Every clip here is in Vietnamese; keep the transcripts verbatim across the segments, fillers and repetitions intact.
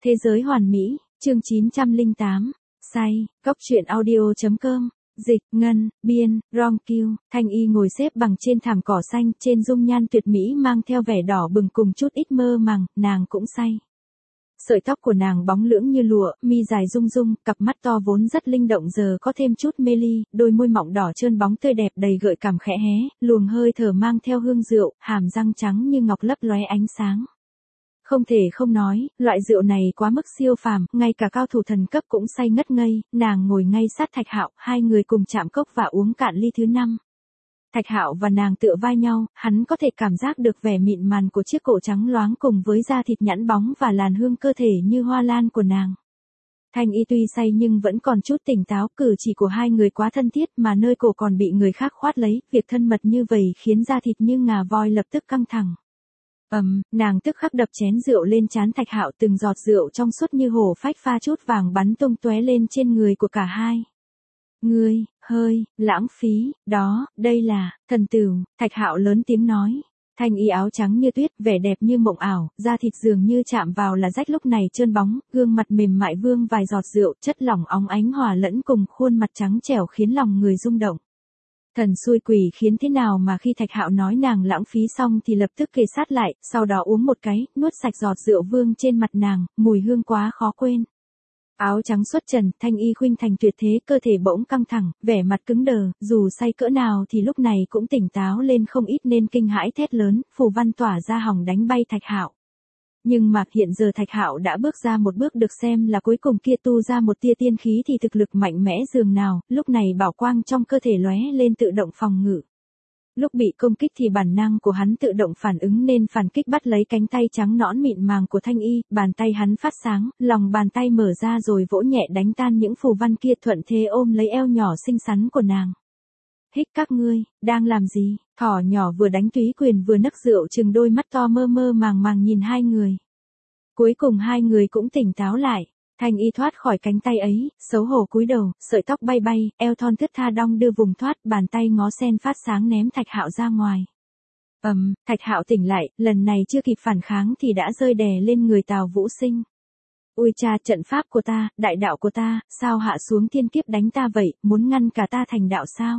Thế giới hoàn mỹ, chương chín trăm lẻ tám, say, góc truyện audio.com, dịch, ngân, biên, ron kiu, Thanh Y ngồi xếp bằng trên thảm cỏ xanh, trên dung nhan tuyệt mỹ mang theo vẻ đỏ bừng cùng chút ít mơ màng, nàng cũng say. Sợi tóc của nàng bóng lưỡng như lụa, mi dài rung rung, cặp mắt to vốn rất linh động giờ có thêm chút mê ly, đôi môi mọng đỏ trơn bóng tươi đẹp đầy gợi cảm khẽ hé, luồng hơi thở mang theo hương rượu, hàm răng trắng như ngọc lấp lóe ánh sáng. Không thể không nói, loại rượu này quá mức siêu phàm, ngay cả cao thủ thần cấp cũng say ngất ngây, nàng ngồi ngay sát Thạch Hạo, hai người cùng chạm cốc và uống cạn ly thứ năm. Thạch Hạo và nàng tựa vai nhau, hắn có thể cảm giác được vẻ mịn màng của chiếc cổ trắng loáng cùng với da thịt nhẵn bóng và làn hương cơ thể như hoa lan của nàng. Thanh Y tuy say nhưng vẫn còn chút tỉnh táo, cử chỉ của hai người quá thân thiết mà nơi cổ còn bị người khác khoát lấy, việc thân mật như vậy khiến da thịt như ngà voi lập tức căng thẳng. Ầm, um, nàng tức khắc đập chén rượu lên trán Thạch Hạo, từng giọt rượu trong suốt như hồ phách pha chút vàng bắn tung tóe lên trên người của cả hai. Ngươi, hơi, lãng phí, đó, đây là, thần tửu, Thạch Hạo lớn tiếng nói. Thanh Y áo trắng như tuyết, vẻ đẹp như mộng ảo, da thịt dường như chạm vào là rách lúc này trơn bóng, gương mặt mềm mại vương vài giọt rượu, chất lỏng óng ánh hòa lẫn cùng khuôn mặt trắng trẻo khiến lòng người rung động. Thần xui quỷ khiến thế nào mà khi Thạch Hạo nói nàng lãng phí xong thì lập tức kề sát lại, sau đó uống một cái, nuốt sạch giọt rượu vương trên mặt nàng, mùi hương quá khó quên. Áo trắng xuất trần, Thanh Y khuynh thành tuyệt thế, cơ thể bỗng căng thẳng, vẻ mặt cứng đờ, dù say cỡ nào thì lúc này cũng tỉnh táo lên không ít nên kinh hãi thét lớn, phù văn tỏa ra hòng đánh bay Thạch Hạo. Nhưng mà hiện giờ Thạch Hạo đã bước ra một bước được xem là cuối cùng kia tu ra một tia tiên khí thì thực lực mạnh mẽ dường nào, lúc này bảo quang trong cơ thể lóe lên tự động phòng ngự. Lúc bị công kích thì bản năng của hắn tự động phản ứng nên phản kích bắt lấy cánh tay trắng nõn mịn màng của Thanh Y, bàn tay hắn phát sáng, lòng bàn tay mở ra rồi vỗ nhẹ đánh tan những phù văn kia, thuận thế ôm lấy eo nhỏ xinh xắn của nàng. Hích, các ngươi, đang làm gì? Thỏ nhỏ vừa đánh túy quyền vừa nấc rượu chừng đôi mắt to mơ mơ màng màng nhìn hai người. Cuối cùng hai người cũng tỉnh táo lại. Thanh Y thoát khỏi cánh tay ấy, xấu hổ cúi đầu, sợi tóc bay bay, eo thon thướt tha đong đưa vùng thoát, bàn tay ngó sen phát sáng ném Thạch Hạo ra ngoài. Ầm, um, Thạch Hạo tỉnh lại, lần này chưa kịp phản kháng thì đã rơi đè lên người Tào Vũ Sinh. Ui cha, trận pháp của ta, đại đạo của ta, sao hạ xuống thiên kiếp đánh ta vậy, muốn ngăn cả ta thành đạo sao?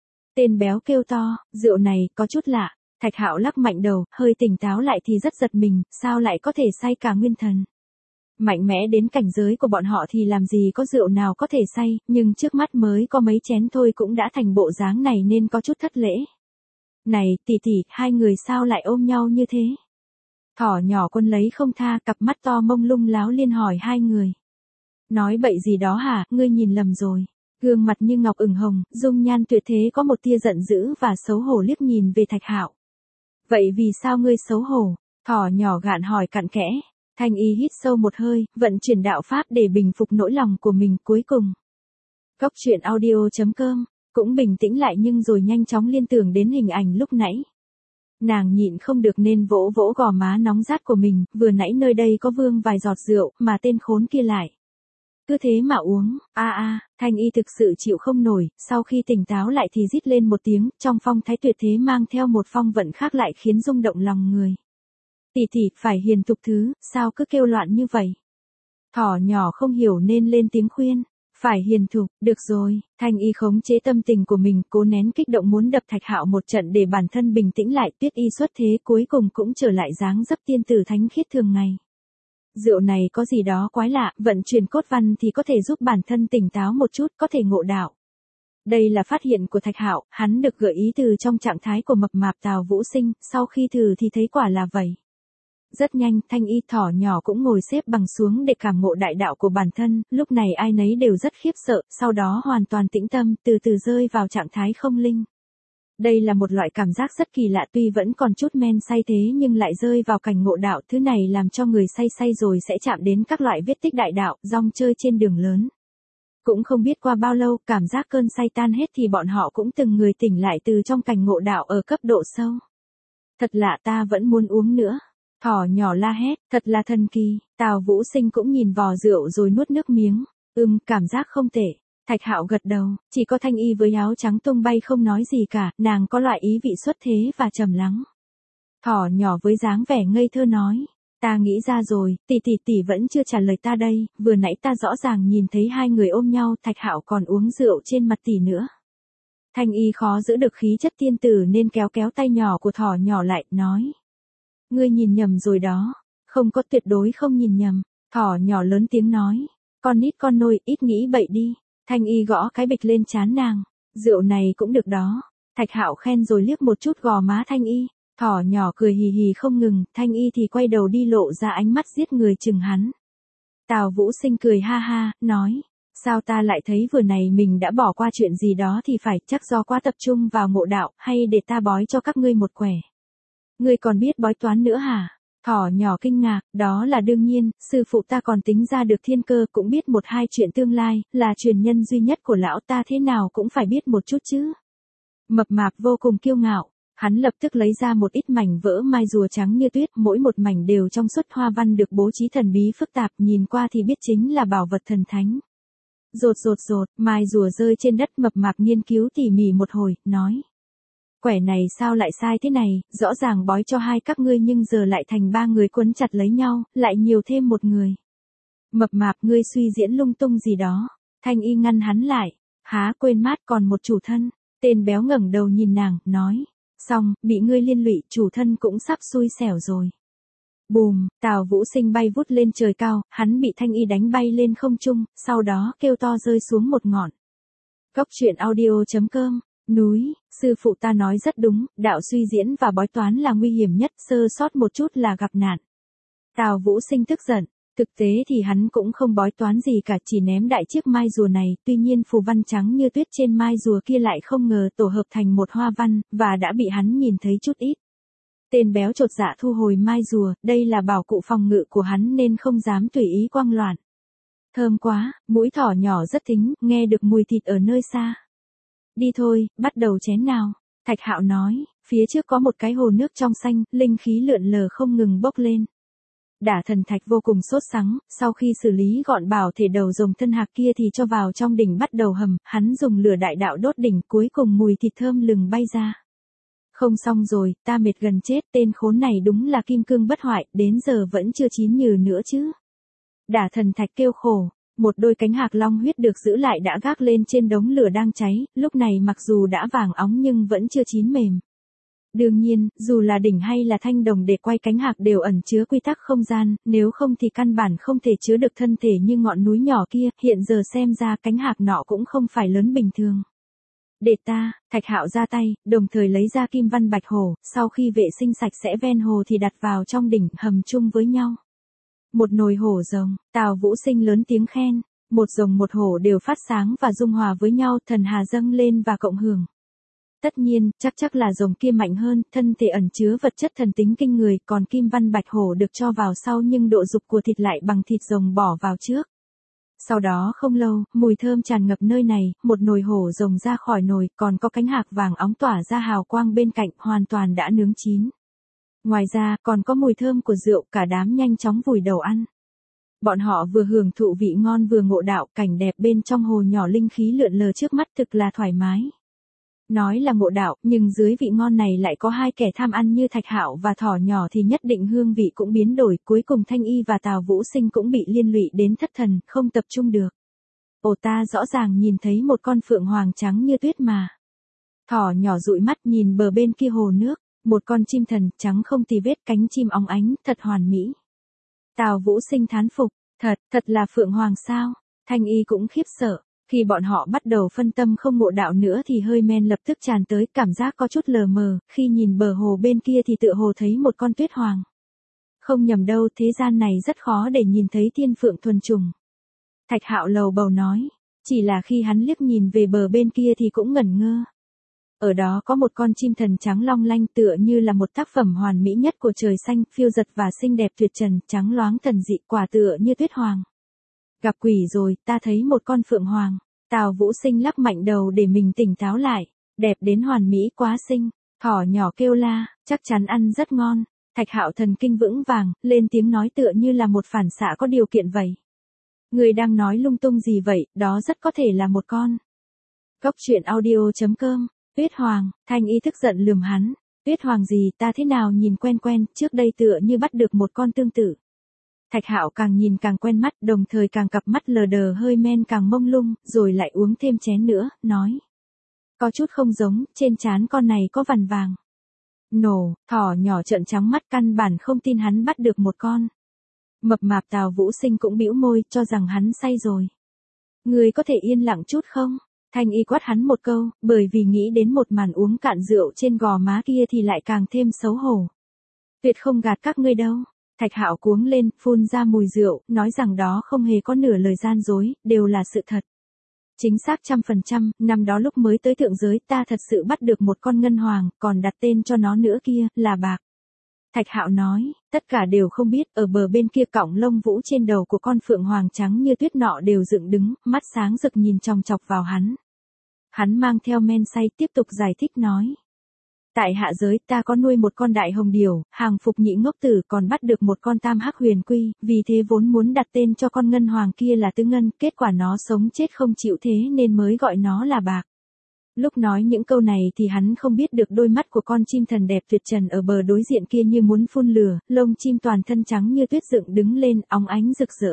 Tên béo kêu to, rượu này có chút lạ. Thạch Hạo lắc mạnh đầu, hơi tỉnh táo lại thì rất giật mình, sao lại có thể say cả nguyên thần? Mạnh mẽ đến cảnh giới của bọn họ thì làm gì có rượu nào có thể say, nhưng trước mắt mới có mấy chén thôi cũng đã thành bộ dáng này nên có chút thất lễ. Này, tỷ tỷ, hai người sao lại ôm nhau như thế? Thỏ nhỏ Quân lấy không tha, cặp mắt to mông lung láo liên hỏi hai người. Nói bậy gì đó hả, ngươi nhìn lầm rồi. Gương mặt như ngọc ửng hồng, dung nhan tuyệt thế có một tia giận dữ và xấu hổ liếc nhìn về Thạch Hạo. Vậy vì sao ngươi xấu hổ? Thỏ nhỏ gạn hỏi cặn kẽ. Thanh Y hít sâu một hơi, vận chuyển đạo pháp để bình phục nỗi lòng của mình. Cuối cùng, góc truyện audio.com cũng bình tĩnh lại nhưng rồi nhanh chóng liên tưởng đến hình ảnh lúc nãy. Nàng nhịn không được nên vỗ vỗ gò má nóng rát của mình, vừa nãy nơi đây có vương vài giọt rượu mà tên khốn kia lại cứ thế mà uống. A à, a, à, Thanh Y thực sự chịu không nổi, sau khi tỉnh táo lại thì rít lên một tiếng, trong phong thái tuyệt thế mang theo một phong vận khác lại khiến rung động lòng người. Tỷ tỷ, phải hiền thục thứ, sao cứ kêu loạn như vậy? Thỏ nhỏ không hiểu nên lên tiếng khuyên. Phải hiền thục, được rồi. Thanh Y khống chế tâm tình của mình, cố nén kích động muốn đập Thạch Hạo một trận để bản thân bình tĩnh lại. Tuyết Y xuất thế cuối cùng cũng trở lại dáng dấp tiên tử thánh khiết thường ngày. Rượu này có gì đó quái lạ, vận chuyển cốt văn thì có thể giúp bản thân tỉnh táo một chút, có thể ngộ đạo. Đây là phát hiện của Thạch Hạo, hắn được gợi ý từ trong trạng thái của mập mạp Tào Vũ Sinh, sau khi thử thì thấy quả là vậy. Rất nhanh, Thanh Y thỏ nhỏ cũng ngồi xếp bằng xuống để cảm ngộ đại đạo của bản thân, lúc này ai nấy đều rất khiếp sợ, sau đó hoàn toàn tĩnh tâm, từ từ rơi vào trạng thái không linh. Đây là một loại cảm giác rất kỳ lạ, tuy vẫn còn chút men say thế nhưng lại rơi vào cảnh ngộ đạo, thứ này làm cho người say say rồi sẽ chạm đến các loại vết tích đại đạo, rong chơi trên đường lớn. Cũng không biết qua bao lâu, cảm giác cơn say tan hết thì bọn họ cũng từng người tỉnh lại từ trong cảnh ngộ đạo ở cấp độ sâu. Thật lạ, ta vẫn muốn uống nữa. Thỏ nhỏ la hét, thật là thần kỳ. Tào Vũ Sinh cũng nhìn vò rượu rồi nuốt nước miếng. Ừm, cảm giác không tệ. Thạch Hạo gật đầu, chỉ có Thanh Y với áo trắng tung bay không nói gì cả, nàng có loại ý vị xuất thế và trầm lắng. Thỏ nhỏ với dáng vẻ ngây thơ nói, Ta nghĩ ra rồi, tỷ tỷ tỷ vẫn chưa trả lời ta đây, vừa nãy ta rõ ràng nhìn thấy hai người ôm nhau, Thạch Hạo còn uống rượu trên mặt tỷ nữa. Thanh Y khó giữ được khí chất tiên tử nên kéo kéo tay nhỏ của thỏ nhỏ lại, nói. Ngươi nhìn nhầm rồi đó, không có, tuyệt đối không nhìn nhầm. Thỏ nhỏ lớn tiếng nói, con nít con nôi, ít nghĩ bậy đi. Thanh Y gõ cái bịch lên trán nàng, rượu này cũng được đó. Thạch Hạo khen rồi liếc một chút gò má Thanh Y, thỏ nhỏ cười hì hì không ngừng, Thanh Y thì quay đầu đi lộ ra ánh mắt giết người chừng hắn. Tào Vũ Sinh cười ha ha, nói, sao ta lại thấy vừa này mình đã bỏ qua chuyện gì đó thì phải, chắc do quá tập trung vào ngộ đạo, hay để ta bói cho các ngươi một quẻ. Ngươi còn biết bói toán nữa hả? Thỏ nhỏ kinh ngạc, đó là đương nhiên, sư phụ ta còn tính ra được thiên cơ, cũng biết một hai chuyện tương lai, là truyền nhân duy nhất của lão ta, thế nào cũng phải biết một chút chứ. Mập mạp vô cùng kiêu ngạo, hắn lập tức lấy ra một ít mảnh vỡ mai rùa trắng như tuyết, mỗi một mảnh đều trong suốt hoa văn được bố trí thần bí phức tạp, nhìn qua thì biết chính là bảo vật thần thánh. Rột rột rột, mai rùa rơi trên đất, mập mạp nghiên cứu tỉ mỉ một hồi, nói. Quẻ này sao lại sai thế này, rõ ràng bói cho hai các ngươi nhưng giờ lại thành ba người quấn chặt lấy nhau, lại nhiều thêm một người. Mập mạp, ngươi suy diễn lung tung gì đó. Thanh Y ngăn hắn lại, há quên mát còn một chủ thân. Tên béo ngẩng đầu nhìn nàng, nói, xong, bị ngươi liên lụy, chủ thân cũng sắp xui xẻo rồi. Bùm, Tào Vũ Sinh bay vút lên trời cao, hắn bị Thanh Y đánh bay lên không trung, sau đó kêu to rơi xuống một ngọn. Cốc truyện audio chấm com. Núi, sư phụ ta nói rất đúng, đạo suy diễn và bói toán là nguy hiểm nhất, sơ sót một chút là gặp nạn. Tào Vũ Sinh tức giận, thực tế thì hắn cũng không bói toán gì cả, chỉ ném đại chiếc mai rùa này, tuy nhiên phù văn trắng như tuyết trên mai rùa kia lại không ngờ tổ hợp thành một hoa văn, và đã bị hắn nhìn thấy chút ít. Tên béo chột dạ thu hồi mai rùa, đây là bảo cụ phòng ngự của hắn nên không dám tùy ý quăng loạn. Thơm quá, mũi thỏ nhỏ rất thính, nghe được mùi thịt ở nơi xa. Đi thôi, bắt đầu chén nào. Thạch Hạo nói, phía trước có một cái hồ nước trong xanh, linh khí lượn lờ không ngừng bốc lên. Đả Thần Thạch vô cùng sốt sắng, sau khi xử lý gọn bảo thể đầu rồng thân hạc kia thì cho vào trong đỉnh bắt đầu hầm, hắn dùng lửa đại đạo đốt đỉnh, cuối cùng mùi thịt thơm lừng bay ra. Không xong rồi, ta mệt gần chết, tên khốn này đúng là kim cương bất hoại, đến giờ vẫn chưa chín nhừ nữa chứ. Đả Thần Thạch kêu khổ. Một đôi cánh hạc long huyết được giữ lại đã gác lên trên đống lửa đang cháy, lúc này mặc dù đã vàng óng nhưng vẫn chưa chín mềm. Đương nhiên, dù là đỉnh hay là thanh đồng để quay cánh hạc đều ẩn chứa quy tắc không gian, nếu không thì căn bản không thể chứa được thân thể như ngọn núi nhỏ kia, hiện giờ xem ra cánh hạc nọ cũng không phải lớn bình thường. Để ta, Thạch Hạo ra tay, đồng thời lấy ra kim văn bạch hổ, sau khi vệ sinh sạch sẽ ven hồ thì đặt vào trong đỉnh, hầm chung với nhau. Một nồi hổ rồng, Tào Vũ Sinh lớn tiếng khen, một rồng một hổ đều phát sáng và dung hòa với nhau, thần hà dâng lên và cộng hưởng. Tất nhiên, chắc chắc là rồng kia mạnh hơn, thân thể ẩn chứa vật chất thần tính kinh người, còn kim văn bạch hổ được cho vào sau nhưng độ dục của thịt lại bằng thịt rồng bỏ vào trước. Sau đó không lâu, mùi thơm tràn ngập nơi này, một nồi hổ rồng ra khỏi nồi, còn có cánh hạc vàng óng tỏa ra hào quang bên cạnh, hoàn toàn đã nướng chín. Ngoài ra, còn có mùi thơm của rượu, cả đám nhanh chóng vùi đầu ăn. Bọn họ vừa hưởng thụ vị ngon vừa ngộ đạo, cảnh đẹp bên trong hồ nhỏ linh khí lượn lờ trước mắt thực là thoải mái. Nói là ngộ đạo, nhưng dưới vị ngon này lại có hai kẻ tham ăn như Thạch Hạo và thỏ nhỏ thì nhất định hương vị cũng biến đổi, cuối cùng Thanh Y và Tào Vũ Sinh cũng bị liên lụy đến thất thần, không tập trung được. Ồ, ta rõ ràng nhìn thấy một con phượng hoàng trắng như tuyết mà. Thỏ nhỏ dụi mắt nhìn bờ bên kia hồ nước. Một con chim thần, trắng không tì vết, cánh chim óng ánh, thật hoàn mỹ. Tào Vũ Sinh thán phục, thật, thật là phượng hoàng sao? Thanh Y cũng khiếp sợ, khi bọn họ bắt đầu phân tâm không ngộ đạo nữa thì hơi men lập tức tràn tới, cảm giác có chút lờ mờ, khi nhìn bờ hồ bên kia thì tựa hồ thấy một con tuyết hoàng. Không nhầm đâu, thế gian này rất khó để nhìn thấy thiên phượng thuần trùng. Thạch Hạo lầu bầu nói, chỉ là khi hắn liếc nhìn về bờ bên kia thì cũng ngẩn ngơ. Ở đó có một con chim thần trắng long lanh tựa như là một tác phẩm hoàn mỹ nhất của trời xanh, phiêu dật và xinh đẹp tuyệt trần, trắng loáng thần dị, quả tựa như tuyết hoàng. Gặp quỷ rồi, ta thấy một con phượng hoàng. Tào Vũ Sinh lắc mạnh đầu để mình tỉnh táo lại, đẹp đến hoàn mỹ quá xinh. Thỏ nhỏ kêu la, chắc chắn ăn rất ngon. Thạch Hạo thần kinh vững vàng, lên tiếng nói tựa như là một phản xạ có điều kiện vậy. Người đang nói lung tung gì vậy, đó rất có thể là một con. Cốc truyện audio chấm com. Tuyết hoàng, Thanh Y tức giận lườm hắn. Tuyết Hoàng gì, ta thế nào nhìn quen quen, trước đây tựa như bắt được một con tương tự. Thạch Hạo càng nhìn càng quen mắt, đồng thời càng cặp mắt lờ đờ hơi men càng mông lung, rồi lại uống thêm chén nữa, nói. Có chút không giống, trên trán con này có vằn vàng. Nổ, thỏ nhỏ trợn trắng mắt căn bản không tin hắn bắt được một con. Mập mạp Tào Vũ Sinh cũng bĩu môi, cho rằng hắn say rồi. Người có thể yên lặng chút không? Thanh y quát hắn một câu, bởi vì nghĩ đến một màn uống cạn rượu trên gò má kia thì lại càng thêm xấu hổ. Tuyệt không gạt các ngươi đâu. Thạch Hạo cuống lên, phun ra mùi rượu, nói rằng đó không hề có nửa lời gian dối, đều là sự thật. Chính xác trăm phần trăm, năm đó lúc mới tới thượng giới ta thật sự bắt được một con ngân hoàng, còn đặt tên cho nó nữa kia, là Bạc. Thạch Hạo nói, tất cả đều không biết, ở bờ bên kia cọng lông vũ trên đầu của con phượng hoàng trắng như tuyết nọ đều dựng đứng, mắt sáng rực nhìn chòng chọc vào hắn. Hắn mang theo men say tiếp tục giải thích nói. Tại hạ giới ta có nuôi một con đại hồng điểu, hàng phục nhị ngốc tử còn bắt được một con tam hắc huyền quy, vì thế vốn muốn đặt tên cho con ngân hoàng kia là Tứ Ngân, kết quả nó sống chết không chịu thế nên mới gọi nó là Bạc. Lúc nói những câu này thì hắn không biết được đôi mắt của con chim thần đẹp tuyệt trần ở bờ đối diện kia như muốn phun lửa, lông chim toàn thân trắng như tuyết dựng đứng lên, óng ánh rực rỡ.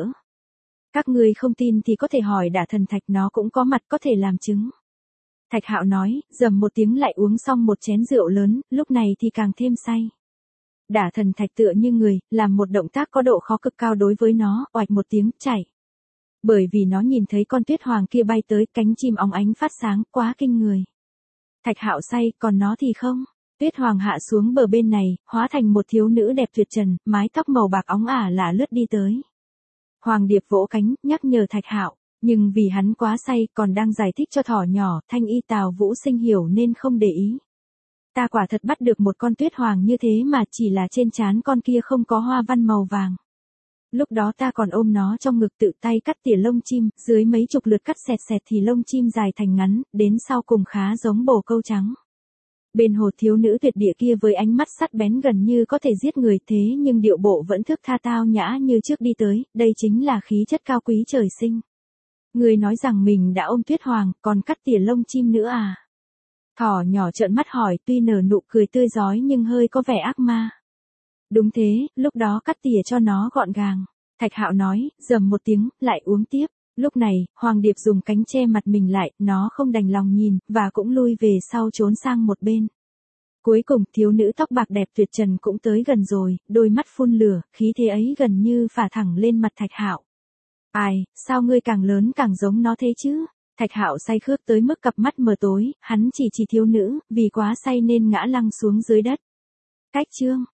Các người không tin thì có thể hỏi Đả Thần Thạch, nó cũng có mặt có thể làm chứng. Thạch Hạo nói, dầm một tiếng lại uống xong một chén rượu lớn, lúc này thì càng thêm say. Đả Thần Thạch tựa như người, làm một động tác có độ khó cực cao đối với nó, oạch một tiếng, chạy. Bởi vì nó nhìn thấy con Tuyết Hoàng kia bay tới, cánh chim óng ánh phát sáng, quá kinh người. Thạch Hạo say, còn nó thì không. Tuyết Hoàng hạ xuống bờ bên này, hóa thành một thiếu nữ đẹp tuyệt trần, mái tóc màu bạc óng ả lả lướt đi tới. Hoàng Điệp vỗ cánh, nhắc nhở Thạch Hạo. Nhưng vì hắn quá say, còn đang giải thích cho thỏ nhỏ, Thanh y Tào Vũ Sinh hiểu nên không để ý. Ta quả thật bắt được một con Tuyết Hoàng như thế mà chỉ là trên trán con kia không có hoa văn màu vàng. Lúc đó ta còn ôm nó trong ngực tự tay cắt tỉa lông chim, dưới mấy chục lượt cắt xẹt xẹt thì lông chim dài thành ngắn, đến sau cùng khá giống bồ câu trắng. Bên hồ thiếu nữ tuyệt địa kia với ánh mắt sắc bén gần như có thể giết người thế nhưng điệu bộ vẫn thước tha tao nhã như trước đi tới, đây chính là khí chất cao quý trời sinh. Người nói rằng mình đã ôm Tuyết Hoàng, còn cắt tỉa lông chim nữa à? Thỏ nhỏ trợn mắt hỏi, tuy nở nụ cười tươi rói nhưng hơi có vẻ ác ma. Đúng thế, lúc đó cắt tỉa cho nó gọn gàng. Thạch Hạo nói, dầm một tiếng, lại uống tiếp. Lúc này, Hoàng Điệp dùng cánh che mặt mình lại, nó không đành lòng nhìn, và cũng lui về sau trốn sang một bên. Cuối cùng, thiếu nữ tóc bạc đẹp tuyệt trần cũng tới gần rồi, đôi mắt phun lửa, khí thế ấy gần như phả thẳng lên mặt Thạch Hạo. Ai, sao ngươi càng lớn càng giống nó thế chứ? Thạch Hạo say khướt tới mức cặp mắt mờ tối, hắn chỉ chỉ thiếu nữ, vì quá say nên ngã lăn xuống dưới đất. Cách chương